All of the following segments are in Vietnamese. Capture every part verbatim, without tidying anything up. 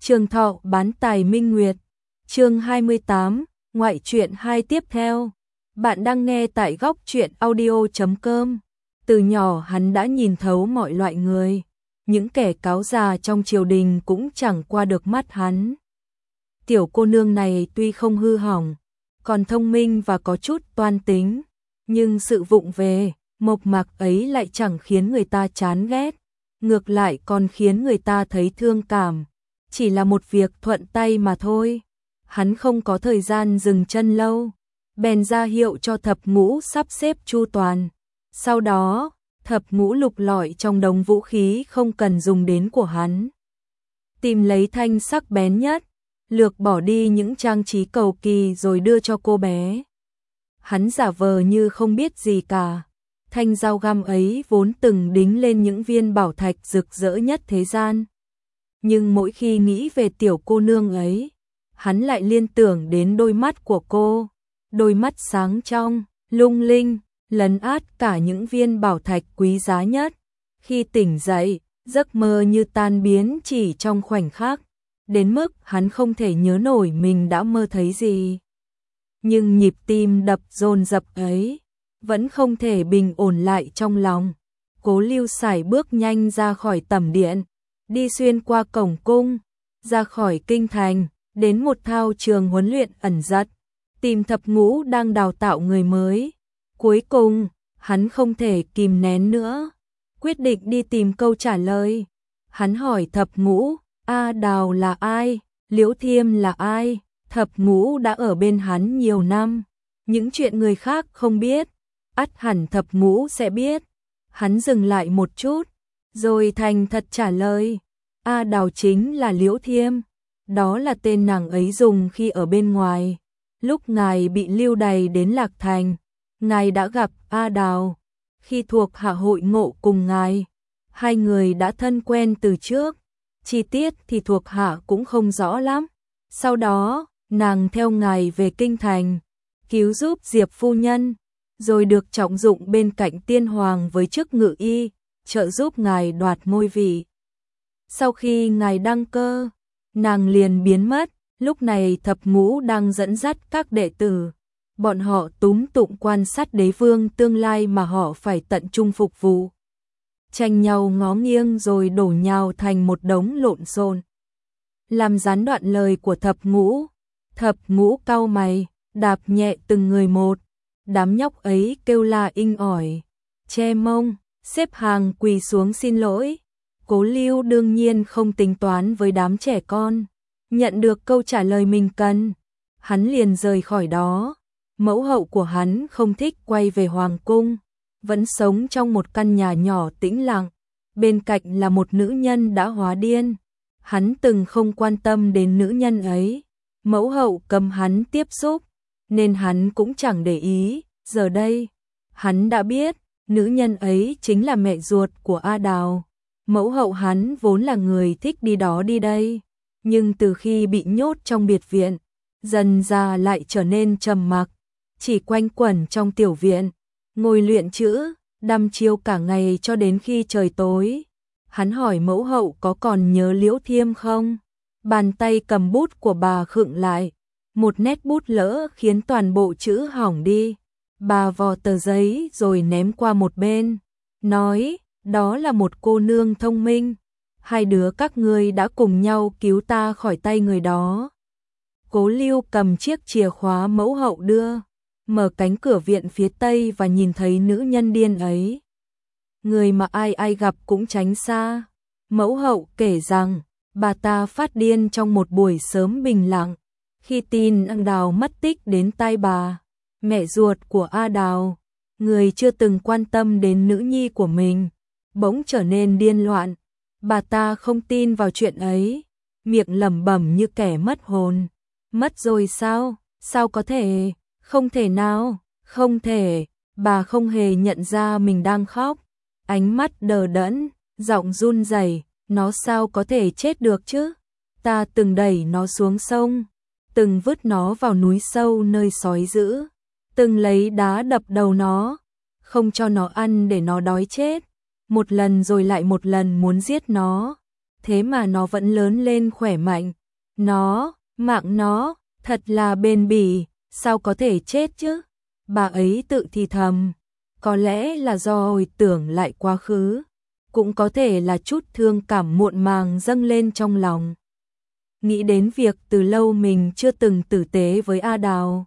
Trường Thọ bán tài minh nguyệt. Chương hai mươi tám, ngoại truyện hai tiếp theo. Bạn đang nghe tại góc truyện audio chấm com. Từ nhỏ hắn đã nhìn thấu mọi loại người, những kẻ cáo già trong triều đình cũng chẳng qua được mắt hắn. Tiểu cô nương này tuy không hư hỏng, còn thông minh và có chút toan tính, nhưng sự vụng về, mộc mạc ấy lại chẳng khiến người ta chán ghét, ngược lại còn khiến người ta thấy thương cảm. Chỉ là một việc thuận tay mà thôi. Hắn không có thời gian dừng chân lâu, bèn ra hiệu cho Thập Ngũ sắp xếp chu toàn. Sau đó, Thập Ngũ lục lọi trong đống vũ khí không cần dùng đến của hắn, tìm lấy thanh sắc bén nhất, lược bỏ đi những trang trí cầu kỳ rồi đưa cho cô bé. Hắn giả vờ như không biết gì cả. Thanh dao găm ấy vốn từng đính lên những viên bảo thạch rực rỡ nhất thế gian. Nhưng mỗi khi nghĩ về tiểu cô nương ấy, hắn lại liên tưởng đến đôi mắt của cô, đôi mắt sáng trong, lung linh, lấn át cả những viên bảo thạch quý giá nhất. Khi tỉnh dậy, giấc mơ như tan biến chỉ trong khoảnh khắc, đến mức hắn không thể nhớ nổi mình đã mơ thấy gì. Nhưng nhịp tim đập dồn dập ấy vẫn không thể bình ổn lại trong lòng. Cố Lưu sải bước nhanh ra khỏi tẩm điện, đi xuyên qua cổng cung, ra khỏi kinh thành, đến một thao trường huấn luyện ẩn giật, tìm Thập Ngũ đang đào tạo người mới. Cuối cùng, hắn không thể kìm nén nữa, quyết định đi tìm câu trả lời. Hắn hỏi Thập Ngũ, A Đào là ai, Liễu Thiêm là ai? Thập Ngũ đã ở bên hắn nhiều năm, những chuyện người khác không biết, ắt hẳn Thập Ngũ sẽ biết. Hắn dừng lại một chút, rồi thành thật trả lời, A Đào chính là Liễu Thiêm, đó là tên nàng ấy dùng khi ở bên ngoài. Lúc ngài bị lưu đày đến Lạc Thành, ngài đã gặp A Đào, khi thuộc hạ hội ngộ cùng ngài, hai người đã thân quen từ trước, chi tiết thì thuộc hạ cũng không rõ lắm. Sau đó, nàng theo ngài về kinh thành, cứu giúp Diệp phu nhân, rồi được trọng dụng bên cạnh tiên hoàng với chức ngự y, trợ giúp ngài đoạt ngôi vị. Sau khi ngài đăng cơ, nàng liền biến mất. Lúc này Thập Ngũ đang dẫn dắt các đệ tử, bọn họ túm tụng quan sát đế vương tương lai mà họ phải tận trung phục vụ. Tranh nhau ngó nghiêng rồi đổ nhào thành một đống lộn xộn. Làm gián đoạn lời của Thập Ngũ, Thập Ngũ cau mày, đạp nhẹ từng người một. Đám nhóc ấy kêu la inh ỏi, che mông, xếp hàng quỳ xuống xin lỗi. Cố Lưu đương nhiên không tính toán với đám trẻ con. Nhận được câu trả lời mình cần, hắn liền rời khỏi đó. Mẫu hậu của hắn không thích quay về hoàng cung, vẫn sống trong một căn nhà nhỏ tĩnh lặng. Bên cạnh là một nữ nhân đã hóa điên. Hắn từng không quan tâm đến nữ nhân ấy. Mẫu hậu cầm hắn tiếp xúc, nên hắn cũng chẳng để ý. Giờ đây, hắn đã biết, nữ nhân ấy chính là mẹ ruột của A Đào. Mẫu hậu hắn vốn là người thích đi đó đi đây, nhưng từ khi bị nhốt trong biệt viện, dần ra lại trở nên trầm mặc, chỉ quanh quẩn trong tiểu viện, ngồi luyện chữ, đăm chiêu cả ngày cho đến khi trời tối. Hắn hỏi mẫu hậu có còn nhớ Liễu Thiêm không? Bàn tay cầm bút của bà khựng lại, một nét bút lỡ khiến toàn bộ chữ hỏng đi. Bà vò tờ giấy rồi ném qua một bên, nói, đó là một cô nương thông minh. Hai đứa các ngươi đã cùng nhau cứu ta khỏi tay người đó. Cố Lưu cầm chiếc chìa khóa mẫu hậu đưa, mở cánh cửa viện phía tây và nhìn thấy nữ nhân điên ấy. Người mà ai ai gặp cũng tránh xa. Mẫu hậu kể rằng, bà ta phát điên trong một buổi sớm bình lặng, khi tin A Đào mất tích đến tai bà, mẹ ruột của A Đào, người chưa từng quan tâm đến nữ nhi của mình, bỗng trở nên điên loạn. Bà ta không tin vào chuyện ấy, miệng lẩm bẩm như kẻ mất hồn. Mất rồi sao? Sao có thể? Không thể nào, không thể. Bà không hề nhận ra mình đang khóc, ánh mắt đờ đẫn, giọng run rẩy, nó sao có thể chết được chứ? Ta từng đẩy nó xuống sông, từng vứt nó vào núi sâu nơi sói dữ, từng lấy đá đập đầu nó, không cho nó ăn để nó đói chết. Một lần rồi lại một lần muốn giết nó, thế mà nó vẫn lớn lên khỏe mạnh, Nó, mạng nó, thật là bền bỉ, sao có thể chết chứ? Bà ấy tự thì thầm, có lẽ là do hồi tưởng lại quá khứ, cũng có thể là chút thương cảm muộn màng dâng lên trong lòng. Nghĩ đến việc từ lâu mình chưa từng tử tế với A Đào.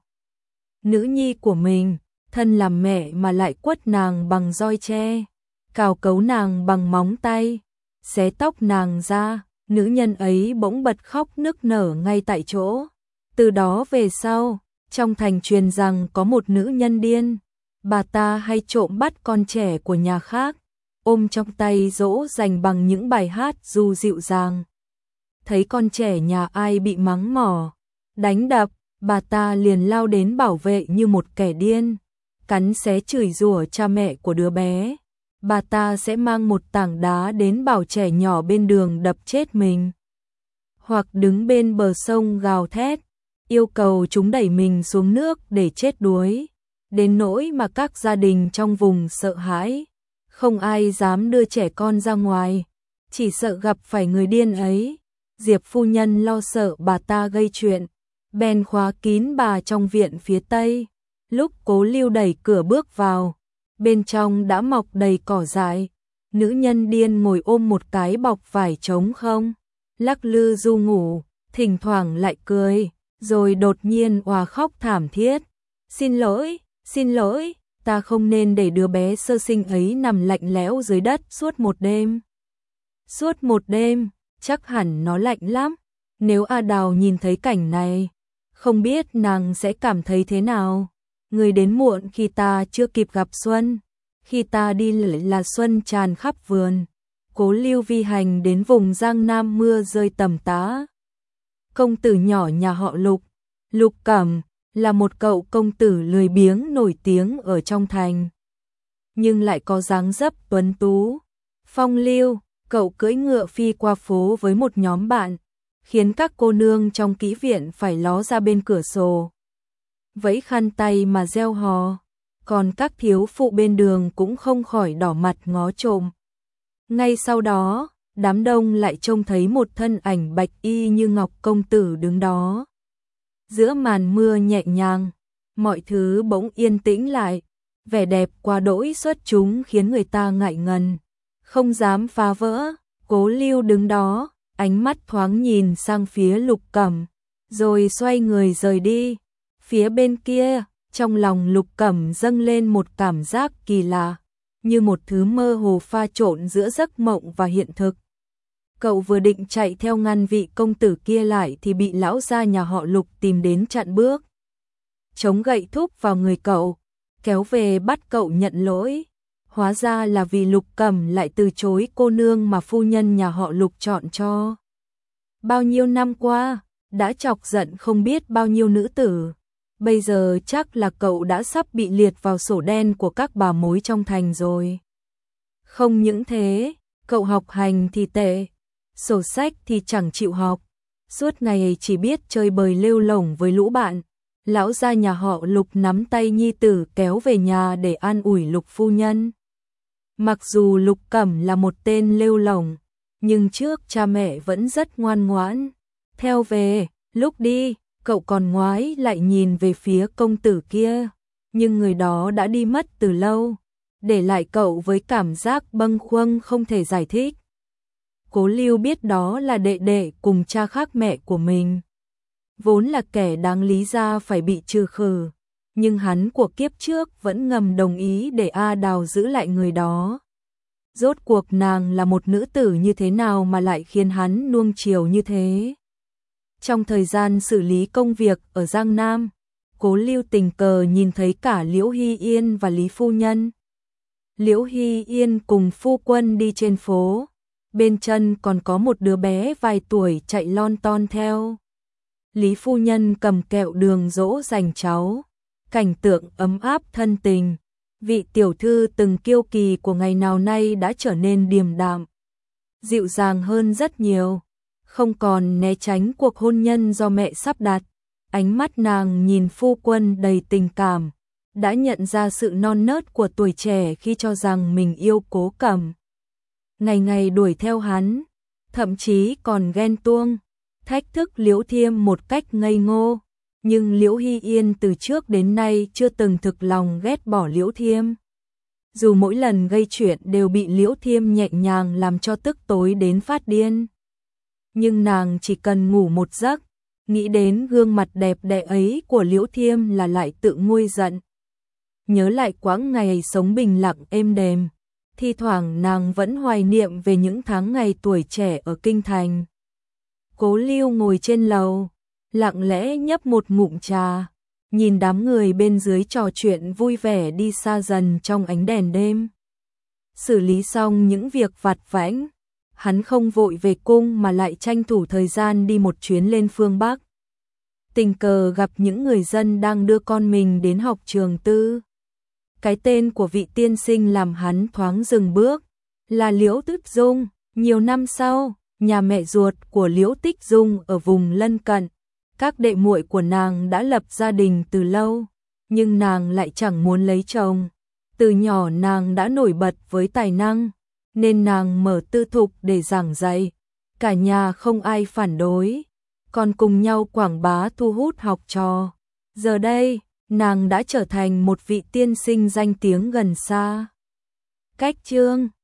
Nữ nhi của mình, thân làm mẹ mà lại quất nàng bằng roi tre, cào cấu nàng bằng móng tay, xé tóc nàng ra, nữ nhân ấy bỗng bật khóc nức nở ngay tại chỗ. Từ đó về sau, trong thành truyền rằng có một nữ nhân điên, bà ta hay trộm bắt con trẻ của nhà khác, ôm trong tay dỗ dành bằng những bài hát ru dịu dàng. Thấy con trẻ nhà ai bị mắng mỏ, đánh đập, bà ta liền lao đến bảo vệ như một kẻ điên, cắn xé chửi rủa cha mẹ của đứa bé. Bà ta sẽ mang một tảng đá đến bảo trẻ nhỏ bên đường đập chết mình, hoặc đứng bên bờ sông gào thét, yêu cầu chúng đẩy mình xuống nước để chết đuối, đến nỗi mà các gia đình trong vùng sợ hãi, không ai dám đưa trẻ con ra ngoài, chỉ sợ gặp phải người điên ấy. Diệp phu nhân lo sợ bà ta gây chuyện, bèn khóa kín bà trong viện phía tây. Lúc Cố Lưu đẩy cửa bước vào, bên trong đã mọc đầy cỏ dại. Nữ nhân điên ngồi ôm một cái bọc vải trống không, lắc lư ru ngủ, thỉnh thoảng lại cười, rồi đột nhiên òa khóc thảm thiết. Xin lỗi, xin lỗi, ta không nên để đứa bé sơ sinh ấy nằm lạnh lẽo dưới đất suốt một đêm. Suốt một đêm, chắc hẳn nó lạnh lắm. Nếu A Đào nhìn thấy cảnh này, không biết nàng sẽ cảm thấy thế nào. Người đến muộn khi ta chưa kịp gặp xuân, khi ta đi là xuân tràn khắp vườn. Cố Lưu vi hành đến vùng Giang Nam mưa rơi tầm tã. Công tử nhỏ nhà họ Lục, Lục Cẩm, là một cậu công tử lười biếng nổi tiếng ở trong thành, nhưng lại có dáng dấp tuấn tú, phong lưu. Cậu cưỡi ngựa phi qua phố với một nhóm bạn, khiến các cô nương trong kỹ viện phải ló ra bên cửa sổ, vẫy khăn tay mà reo hò, còn các thiếu phụ bên đường cũng không khỏi đỏ mặt ngó trộm. Ngay sau đó, đám đông lại trông thấy một thân ảnh bạch y như ngọc công tử đứng đó. Giữa màn mưa nhẹ nhàng, mọi thứ bỗng yên tĩnh lại, vẻ đẹp quá đỗi xuất chúng khiến người ta ngại ngần, không dám phá vỡ. Cố Lưu đứng đó, ánh mắt thoáng nhìn sang phía Lục Cẩm, rồi xoay người rời đi. Phía bên kia, trong lòng Lục Cẩm dâng lên một cảm giác kỳ lạ, như một thứ mơ hồ pha trộn giữa giấc mộng và hiện thực. Cậu vừa định chạy theo ngăn vị công tử kia lại thì bị lão gia nhà họ Lục tìm đến chặn bước, chống gậy thúc vào người cậu, kéo về bắt cậu nhận lỗi. Hóa ra là vì Lục Cẩm lại từ chối cô nương mà phu nhân nhà họ Lục chọn cho. Bao nhiêu năm qua, đã chọc giận không biết bao nhiêu nữ tử. Bây giờ chắc là cậu đã sắp bị liệt vào sổ đen của các bà mối trong thành rồi. Không những thế, cậu học hành thì tệ, sổ sách thì chẳng chịu học, suốt ngày chỉ biết chơi bời lêu lổng với lũ bạn. Lão gia nhà họ Lục nắm tay nhi tử kéo về nhà để an ủi Lục phu nhân. Mặc dù Lục Cẩm là một tên lêu lổng, nhưng trước cha mẹ vẫn rất ngoan ngoãn. Theo về, lúc đi, cậu còn ngoái lại nhìn về phía công tử kia, nhưng người đó đã đi mất từ lâu, để lại cậu với cảm giác bâng khuâng không thể giải thích. Cố Lưu biết đó là đệ đệ cùng cha khác mẹ của mình, vốn là kẻ đáng lý ra phải bị trừ khử, nhưng hắn của kiếp trước vẫn ngầm đồng ý để A Đào giữ lại người đó. Rốt cuộc nàng là một nữ tử như thế nào mà lại khiến hắn nuông chiều như thế? Trong thời gian xử lý công việc ở Giang Nam, Cố Lưu tình cờ nhìn thấy cả Liễu Hy Yên và Lý Phu Nhân. Liễu Hy Yên cùng phu quân đi trên phố, bên chân còn có một đứa bé vài tuổi chạy lon ton theo. Lý Phu Nhân cầm kẹo đường dỗ dành cháu, cảnh tượng ấm áp thân tình. Vị tiểu thư từng kiêu kỳ của ngày nào nay đã trở nên điềm đạm, dịu dàng hơn rất nhiều, không còn né tránh cuộc hôn nhân do mẹ sắp đặt. Ánh mắt nàng nhìn phu quân đầy tình cảm, đã nhận ra sự non nớt của tuổi trẻ khi cho rằng mình yêu Cố Cẩm. Ngày ngày đuổi theo hắn, thậm chí còn ghen tuông. thách thức Liễu Thiêm một cách ngây ngô, nhưng Liễu Hy Yên từ trước đến nay chưa từng thực lòng ghét bỏ Liễu Thiêm. Dù mỗi lần gây chuyện đều bị Liễu Thiêm nhẹ nhàng làm cho tức tối đến phát điên. Nhưng nàng chỉ cần ngủ một giấc, nghĩ đến gương mặt đẹp đẽ ấy của Liễu Thiêm là lại tự nguôi giận. Nhớ lại quãng ngày sống bình lặng êm đềm, thi thoảng nàng vẫn hoài niệm về những tháng ngày tuổi trẻ ở kinh thành. Cố Lưu ngồi trên lầu, lặng lẽ nhấp một ngụm trà, nhìn đám người bên dưới trò chuyện vui vẻ đi xa dần trong ánh đèn đêm. Xử lý xong những việc vặt vãnh, hắn không vội về cung mà lại tranh thủ thời gian đi một chuyến lên phương Bắc. Tình cờ gặp những người dân đang đưa con mình đến học trường tư. Cái tên của vị tiên sinh làm hắn thoáng dừng bước, là Liễu Tích Dung. Nhiều năm sau, nhà mẹ ruột của Liễu Tích Dung ở vùng lân cận, các đệ muội của nàng đã lập gia đình từ lâu, nhưng nàng lại chẳng muốn lấy chồng. Từ nhỏ nàng đã nổi bật với tài năng, nên nàng mở tư thục để giảng dạy. Cả nhà không ai phản đối, còn cùng nhau quảng bá thu hút học trò. Giờ đây, nàng đã trở thành một vị tiên sinh danh tiếng gần xa. Cách chương